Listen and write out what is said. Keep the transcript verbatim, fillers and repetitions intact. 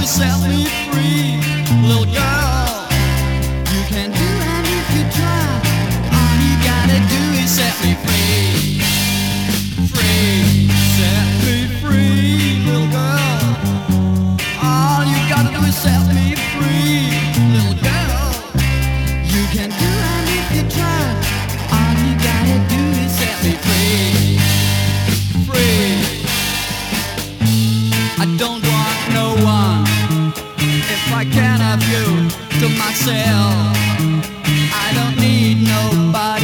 is set me free, little girl. You can do it if you try. All you gotta do is set me free, free, set me free, little girl. All you gotta do is set me free, little girl. You can do it if you try. All you gotta do is set me free, free. I don't want no one if I can't have you to myself. I don't need nobody